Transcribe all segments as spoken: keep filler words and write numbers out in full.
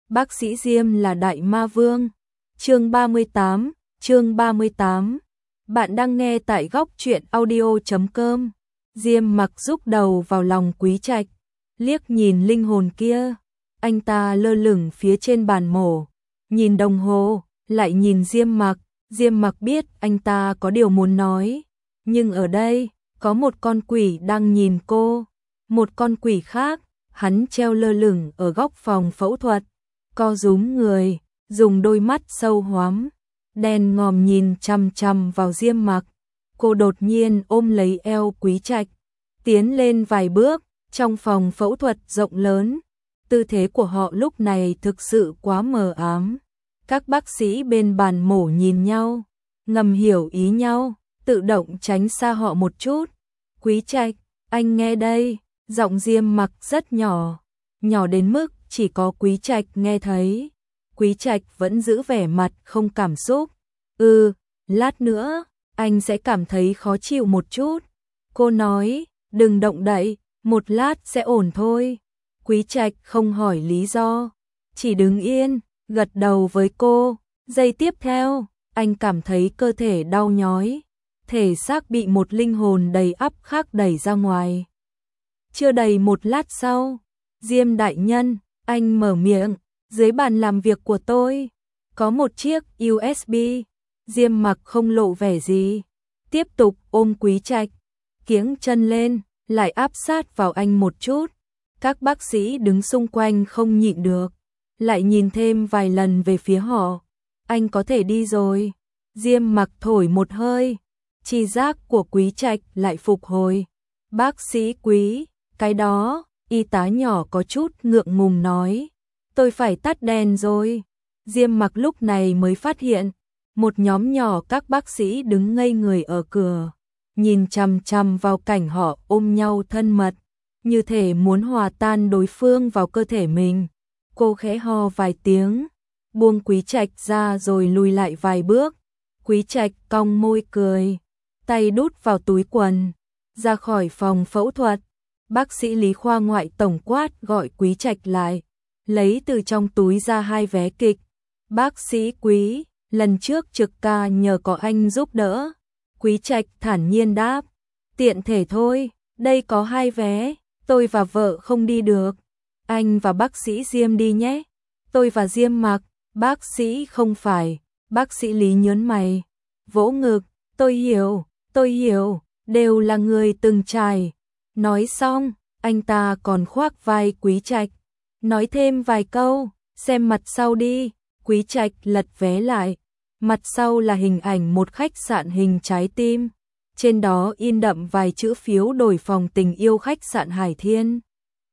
Bác sĩ Diêm là đại ma vương. Chương ba mươi tám, chương ba mươi tám. Bạn đang nghe tại góc truyện audio chấm com. Diêm Mặc rúc đầu vào lòng Quý Trạch, liếc nhìn linh hồn kia, anh ta lơ lửng phía trên bàn mổ, nhìn đồng hồ, lại nhìn Diêm Mặc. Diêm Mặc biết anh ta có điều muốn nói, nhưng ở đây có một con quỷ đang nhìn cô, một con quỷ khác, hắn treo lơ lửng ở góc phòng phẫu thuật, co rúm người, dùng đôi mắt sâu hoắm, đen ngòm nhìn chằm chằm vào Diêm Mặc. Cô đột nhiên ôm lấy eo Quý Trạch, tiến lên vài bước, trong phòng phẫu thuật rộng lớn, tư thế của họ lúc này thực sự quá mờ ám. Các bác sĩ bên bàn mổ nhìn nhau, ngầm hiểu ý nhau, tự động tránh xa họ một chút. Quý Trạch, anh nghe đây, giọng Diêm Mặc rất nhỏ, nhỏ đến mức chỉ có Quý Trạch nghe thấy. Quý Trạch vẫn giữ vẻ mặt không cảm xúc. Ừ, lát nữa, anh sẽ cảm thấy khó chịu một chút. Cô nói, đừng động đậy, một lát sẽ ổn thôi. Quý Trạch không hỏi lý do, chỉ đứng yên, gật đầu với cô. Giây tiếp theo, anh cảm thấy cơ thể đau nhói, thể xác bị một linh hồn đầy ắp khác đẩy ra ngoài. Chưa đầy một lát sau, Diêm đại nhân, anh mở miệng, dưới bàn làm việc của tôi có một chiếc u ét bê. Diêm Mặc không lộ vẻ gì, tiếp tục ôm Quý Trạch, kiếng chân lên, lại áp sát vào anh một chút. Các bác sĩ đứng xung quanh không nhịn được, lại nhìn thêm vài lần về phía họ. Anh có thể đi rồi. Diêm Mặc thổi một hơi, tri giác của Quý Trạch lại phục hồi. Bác sĩ Quý, cái đó, y tá nhỏ có chút ngượng ngùng nói. Tôi phải tắt đèn rồi. Diêm Mặc lúc này mới phát hiện, một nhóm nhỏ các bác sĩ đứng ngây người ở cửa, nhìn chằm chằm vào cảnh họ ôm nhau thân mật, như thể muốn hòa tan đối phương vào cơ thể mình. Cô khẽ ho vài tiếng, buông Quý Trạch ra rồi lùi lại vài bước. Quý Trạch cong môi cười, tay đút vào túi quần, ra khỏi phòng phẫu thuật. Bác sĩ Lý khoa ngoại tổng quát gọi Quý Trạch lại, lấy từ trong túi ra hai vé kịch. Bác sĩ Quý, lần trước trực ca nhờ có anh giúp đỡ. Quý Trạch thản nhiên đáp, tiện thể thôi, đây có hai vé, tôi và vợ không đi được. Anh và bác sĩ Diêm đi nhé. Tôi và Diêm Mặc. Bác sĩ không phải. Bác sĩ Lý nhớn mày, vỗ ngực, tôi hiểu, tôi hiểu, đều là người từng trải. Nói xong, anh ta còn khoác vai Quý Trạch, nói thêm vài câu, xem mặt sau đi. Quý Trạch lật vé lại, mặt sau là hình ảnh một khách sạn hình trái tim, trên đó in đậm vài chữ phiếu đổi phòng tình yêu khách sạn Hải Thiên.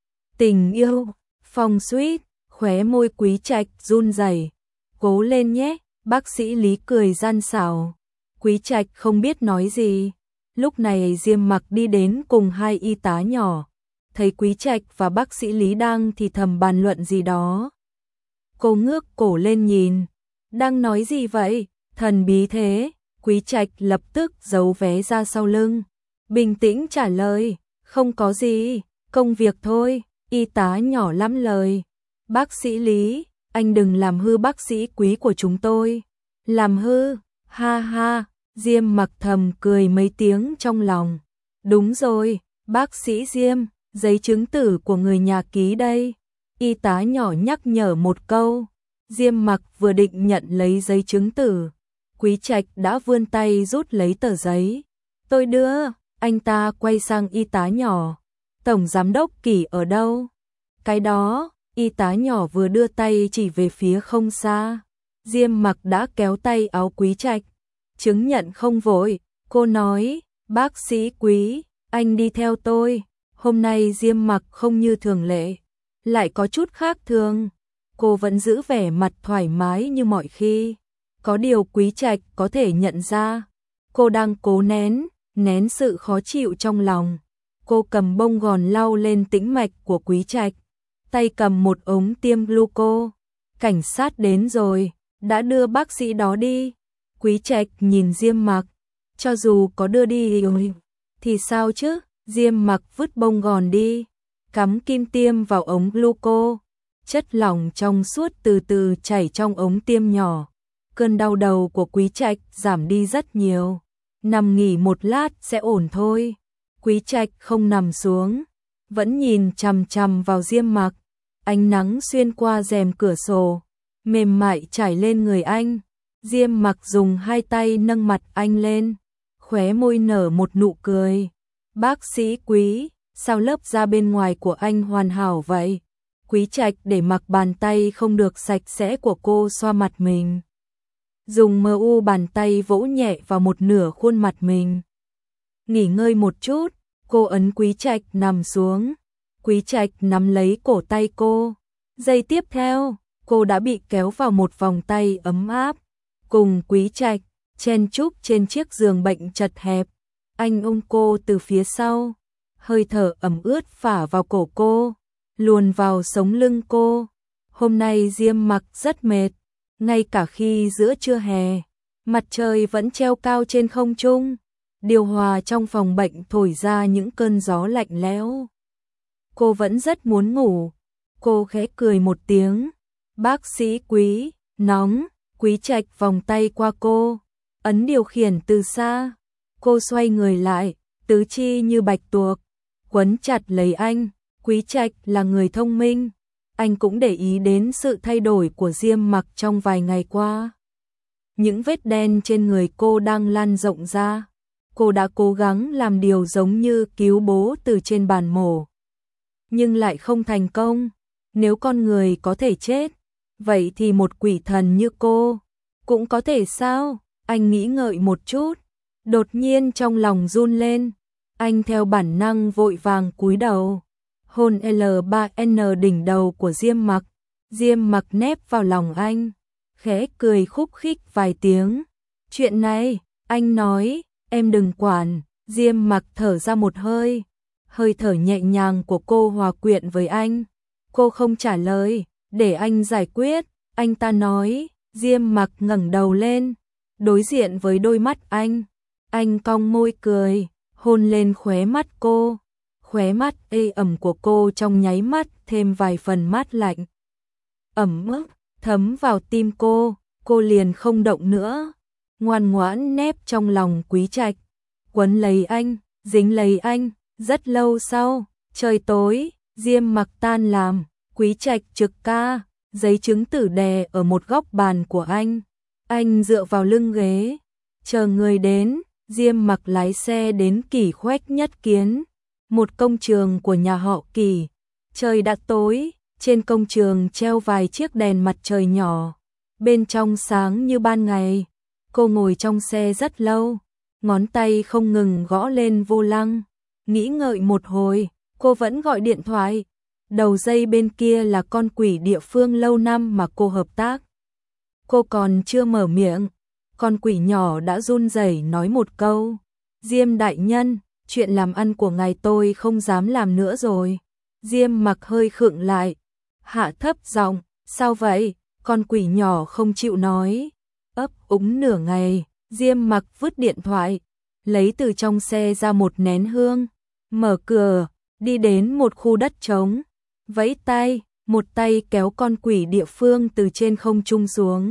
Tình yêu, phòng suite, khóe môi Quý Trạch run rẩy. Cố lên nhé, bác sĩ Lý cười gian xảo. Quý Trạch không biết nói gì. Lúc này Diêm Mặc đi đến cùng hai y tá nhỏ, thấy Quý Trạch và bác sĩ Lý đang thì thầm bàn luận gì đó. Cô ngước cổ lên nhìn, đang nói gì vậy, thần bí thế. Quý Trạch lập tức giấu vé ra sau lưng, bình tĩnh trả lời, không có gì, công việc thôi. Y tá nhỏ lắm lời, bác sĩ Lý, anh đừng làm hư bác sĩ Quý của chúng tôi. Làm hư, ha ha. Diêm Mặc thầm cười mấy tiếng trong lòng. Đúng rồi, bác sĩ Diêm, giấy chứng tử của người nhà ký đây. Y tá nhỏ nhắc nhở một câu. Diêm Mặc vừa định nhận lấy giấy chứng tử, Quý Trạch đã vươn tay rút lấy tờ giấy. Tôi đưa. Anh ta quay sang y tá nhỏ, tổng giám đốc Kỷ ở đâu? Cái đó. Y tá nhỏ vừa đưa tay chỉ về phía không xa. Diêm Mặc đã kéo tay áo Quý Trạch, chứng nhận không vội. Cô nói, bác sĩ Quý, anh đi theo tôi. Hôm nay Diêm Mặc không như thường lệ, lại có chút khác thường. Cô vẫn giữ vẻ mặt thoải mái như mọi khi. Có điều Quý Trạch có thể nhận ra, cô đang cố nén, nén sự khó chịu trong lòng. Cô cầm bông gòn lau lên tĩnh mạch của Quý Trạch, tay cầm một ống tiêm gluco. Cảnh sát đến rồi, đã đưa bác sĩ đó đi. Quý Trạch nhìn Diêm Mặc, cho dù có đưa đi thì sao chứ? Diêm Mặc vứt bông gòn đi, cắm kim tiêm vào ống gluco, chất lỏng trong suốt từ từ chảy trong ống tiêm nhỏ. Cơn đau đầu của Quý Trạch giảm đi rất nhiều. Nằm nghỉ một lát sẽ ổn thôi. Quý Trạch không nằm xuống, vẫn nhìn chằm chằm vào Diêm Mặc. Ánh nắng xuyên qua rèm cửa sổ, mềm mại trải lên người anh. Diêm Mặc dùng hai tay nâng mặt anh lên, khóe môi nở một nụ cười. Bác sĩ Quý, sao lớp da bên ngoài của anh hoàn hảo vậy? Quý Trạch để mặc bàn tay không được sạch sẽ của cô xoa mặt mình. Dùng mờ u bàn tay vỗ nhẹ vào một nửa khuôn mặt mình. Nghỉ ngơi một chút, cô ấn Quý Trạch nằm xuống. Quý Trạch nắm lấy cổ tay cô. Giây tiếp theo, cô đã bị kéo vào một vòng tay ấm áp. Cùng Quý Trạch, chen chúc trên chiếc giường bệnh chật hẹp. Anh ôm cô từ phía sau. Hơi thở ẩm ướt phả vào cổ cô, luồn vào sống lưng cô. Hôm nay Diêm Mặc rất mệt. Ngay cả khi giữa trưa hè, mặt trời vẫn treo cao trên không trung. Điều hòa trong phòng bệnh thổi ra những cơn gió lạnh lẽo. Cô vẫn rất muốn ngủ. Cô khẽ cười một tiếng. Bác sĩ Quý, nóng. Quý Trạch vòng tay qua cô, ấn điều khiển từ xa. Cô xoay người lại, tứ chi như bạch tuộc, quấn chặt lấy anh. Quý Trạch là người thông minh. Anh cũng để ý đến sự thay đổi của Diêm Mặc trong vài ngày qua. Những vết đen trên người cô đang lan rộng ra. Cô đã cố gắng làm điều giống như cứu bố từ trên bàn mổ, nhưng lại không thành công. Nếu con người có thể chết, vậy thì một quỷ thần như cô cũng có thể sao? Anh nghĩ ngợi một chút, đột nhiên trong lòng run lên. Anh theo bản năng vội vàng cúi đầu, hôn L ba N đỉnh đầu của Diêm Mặc. Diêm Mặc nép vào lòng anh, khẽ cười khúc khích vài tiếng. Chuyện này, anh nói, em đừng quản. Diêm Mặc thở ra một hơi, hơi thở nhẹ nhàng của cô hòa quyện với anh. Cô không trả lời, để anh giải quyết. Anh ta nói. Diêm Mặc ngẩng đầu lên, đối diện với đôi mắt anh. Anh cong môi cười, hôn lên khóe mắt cô. Khóe mắt ê ẩm của cô trong nháy mắt thêm vài phần mát lạnh. Ẩm ướt, thấm vào tim cô, cô liền không động nữa. Ngoan ngoãn nép trong lòng Quý Trạch, quấn lấy anh, dính lấy anh. Rất lâu sau, trời tối, Diêm Mặc tan làm, Quý Trạch trực ca. Giấy chứng tử đè ở một góc bàn của anh. Anh dựa vào lưng ghế, chờ người đến. Diêm Mặc lái xe đến Kỷ Khoách Nhất Kiến, một công trường của nhà họ Kỷ. Trời đã tối, trên công trường treo vài chiếc đèn mặt trời nhỏ, bên trong sáng như ban ngày. Cô ngồi trong xe rất lâu, ngón tay không ngừng gõ lên vô lăng. Nghĩ ngợi một hồi, cô vẫn gọi điện thoại. Đầu dây bên kia là con quỷ địa phương lâu năm mà cô hợp tác. Cô còn chưa mở miệng, con quỷ nhỏ đã run rẩy nói một câu. Diêm đại nhân, chuyện làm ăn của ngài tôi không dám làm nữa rồi. Diêm Mặc hơi khựng lại, hạ thấp giọng, sao vậy? Con quỷ nhỏ không chịu nói. Ấp úng nửa ngày, Diêm Mặc vứt điện thoại, lấy từ trong xe ra một nén hương, mở cửa, đi đến một khu đất trống. Vẫy tay, một tay kéo con quỷ địa phương từ trên không trung xuống.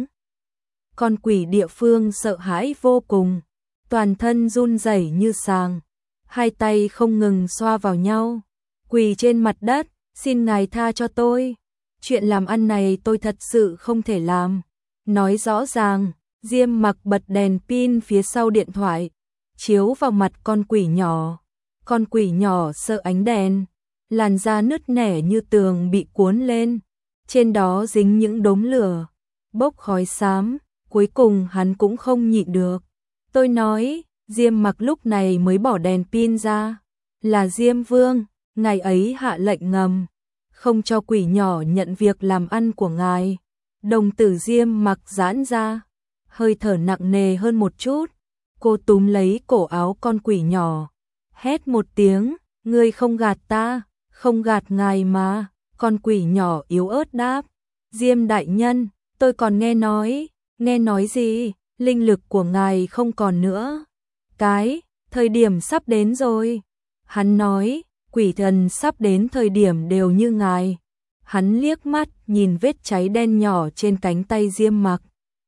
Con quỷ địa phương sợ hãi vô cùng, toàn thân run rẩy như sàng, hai tay không ngừng xoa vào nhau, quỳ trên mặt đất, xin ngài tha cho tôi. Chuyện làm ăn này tôi thật sự không thể làm. Nói rõ ràng. Diêm Mặc bật đèn pin phía sau điện thoại, chiếu vào mặt con quỷ nhỏ. Con quỷ nhỏ sợ ánh đèn, làn da nứt nẻ như tường bị cuốn lên, trên đó dính những đốm lửa, bốc khói xám. Cuối cùng hắn cũng không nhịn được. Tôi nói, Diêm Mặc lúc này mới bỏ đèn pin ra. Là Diêm Vương, ngài ấy hạ lệnh ngầm, không cho quỷ nhỏ nhận việc làm ăn của ngài. Đồng tử Diêm Mặc giãn ra, hơi thở nặng nề hơn một chút. Cô túm lấy cổ áo con quỷ nhỏ, hét một tiếng, ngươi không gạt ta, không gạt ngài mà. Con quỷ nhỏ yếu ớt đáp, Diêm đại nhân, tôi còn nghe nói. Nghe nói gì? Linh lực của ngài không còn nữa. Cái, thời điểm sắp đến rồi. Hắn nói, quỷ thần sắp đến thời điểm đều như ngài. hắn liếc mắt nhìn vết cháy đen nhỏ trên cánh tay Diêm Mặc.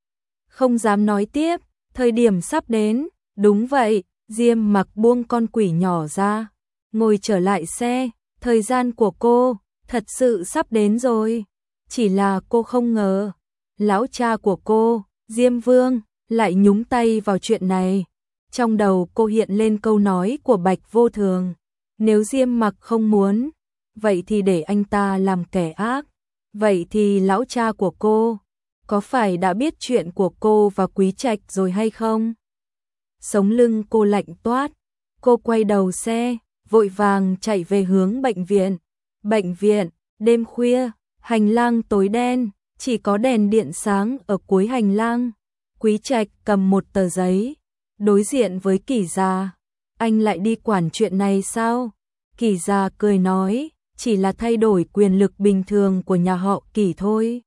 Không dám nói tiếp, thời điểm sắp đến, đúng vậy, Diêm Mặc buông con quỷ nhỏ ra, ngồi trở lại xe, thời gian của cô, thật sự sắp đến rồi. Chỉ là cô không ngờ, lão cha của cô, Diêm Vương, lại nhúng tay vào chuyện này. Trong đầu cô hiện lên câu nói của Bạch Vô Thường, nếu Diêm Mặc không muốn, vậy thì để anh ta làm kẻ ác. Vậy thì lão cha của cô, có phải đã biết chuyện của cô và Quý Trạch rồi hay không? Sống lưng cô lạnh toát, cô quay đầu xe, vội vàng chạy về hướng bệnh viện. Bệnh viện, đêm khuya, hành lang tối đen, chỉ có đèn điện sáng ở cuối hành lang. Quý Trạch cầm một tờ giấy, đối diện với Kỷ Gia. Anh lại đi quản chuyện này sao? Kỷ Gia cười nói, chỉ là thay đổi quyền lực bình thường của nhà họ Kỷ thôi.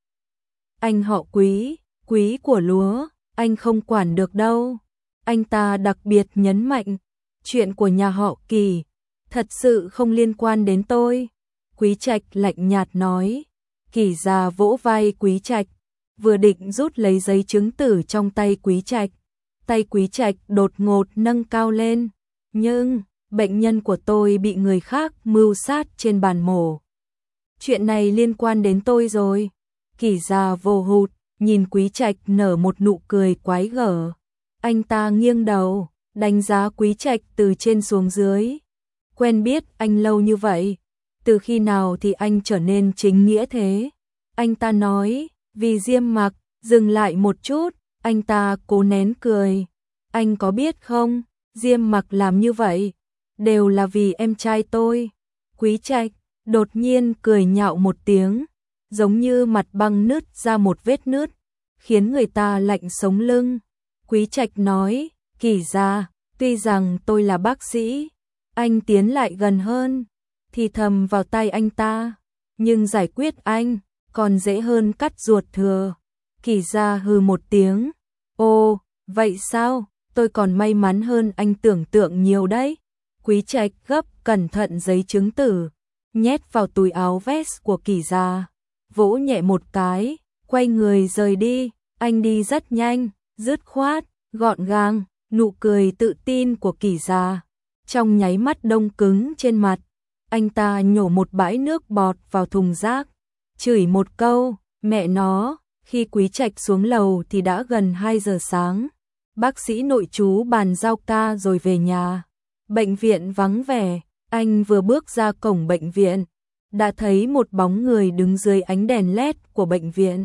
Anh họ Quý, Quý của lúa, anh không quản được đâu. Anh ta đặc biệt nhấn mạnh, chuyện của nhà họ Kỷ thật sự không liên quan đến tôi. Quý Trạch lạnh nhạt nói. Kỷ Gia vỗ vai Quý Trạch, vừa định rút lấy giấy chứng tử trong tay Quý Trạch. Tay Quý Trạch đột ngột nâng cao lên. Nhưng, bệnh nhân của tôi bị người khác mưu sát trên bàn mổ. Chuyện này liên quan đến tôi rồi. Kỷ Gia vô hụt, nhìn Quý Trạch nở một nụ cười quái gở. Anh ta nghiêng đầu, đánh giá Quý Trạch từ trên xuống dưới. Quen biết anh lâu như vậy, từ khi nào thì anh trở nên chính nghĩa thế? Anh ta nói, vì Diêm Mặc. Dừng lại một chút, anh ta cố nén cười. Anh có biết không, Diêm Mặc làm như vậy, đều là vì em trai tôi. Quý Trạch đột nhiên cười nhạo một tiếng, giống như mặt băng nứt ra một vết nứt, khiến người ta lạnh sống lưng. Quý Trạch nói, Kỷ Gia, tuy rằng tôi là bác sĩ, anh tiến lại gần hơn, thì thầm vào tay anh ta, nhưng giải quyết anh còn dễ hơn cắt ruột thừa. Kỷ Gia hừ một tiếng, ô, vậy sao, tôi còn may mắn hơn anh tưởng tượng nhiều đấy. Quý Trạch gấp cẩn thận giấy chứng tử, nhét vào túi áo vest của Kỷ Gia, vỗ nhẹ một cái, quay người rời đi. Anh đi rất nhanh, dứt khoát, gọn gàng, nụ cười tự tin của Kỷ Gia trong nháy mắt đông cứng trên mặt. Anh ta nhổ một bãi nước bọt vào thùng rác, chửi một câu, mẹ nó. Khi Quý Trạch xuống lầu thì đã gần hai giờ sáng. Bác sĩ nội trú bàn giao ca rồi về nhà. Bệnh viện vắng vẻ, anh vừa bước ra cổng bệnh viện, đã thấy một bóng người đứng dưới ánh đèn led của bệnh viện.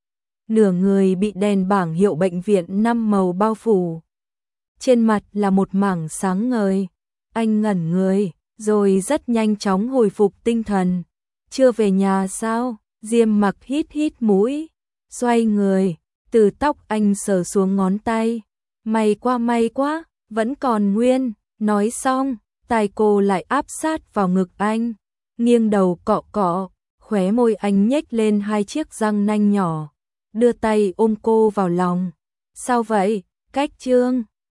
Nửa người bị đèn bảng hiệu bệnh viện năm màu bao phủ. Trên mặt là một mảng sáng ngời. Anh ngẩn người, rồi rất nhanh chóng hồi phục tinh thần. Chưa về nhà sao? Diêm Mặc hít hít mũi, xoay người, từ tóc anh sờ xuống ngón tay. May quá may quá, vẫn còn nguyên. Nói xong, tai cô lại áp sát vào ngực anh, nghiêng đầu cọ cọ, khóe môi anh nhếch lên hai chiếc răng nanh nhỏ, đưa tay ôm cô vào lòng. Sao vậy? Cách Trương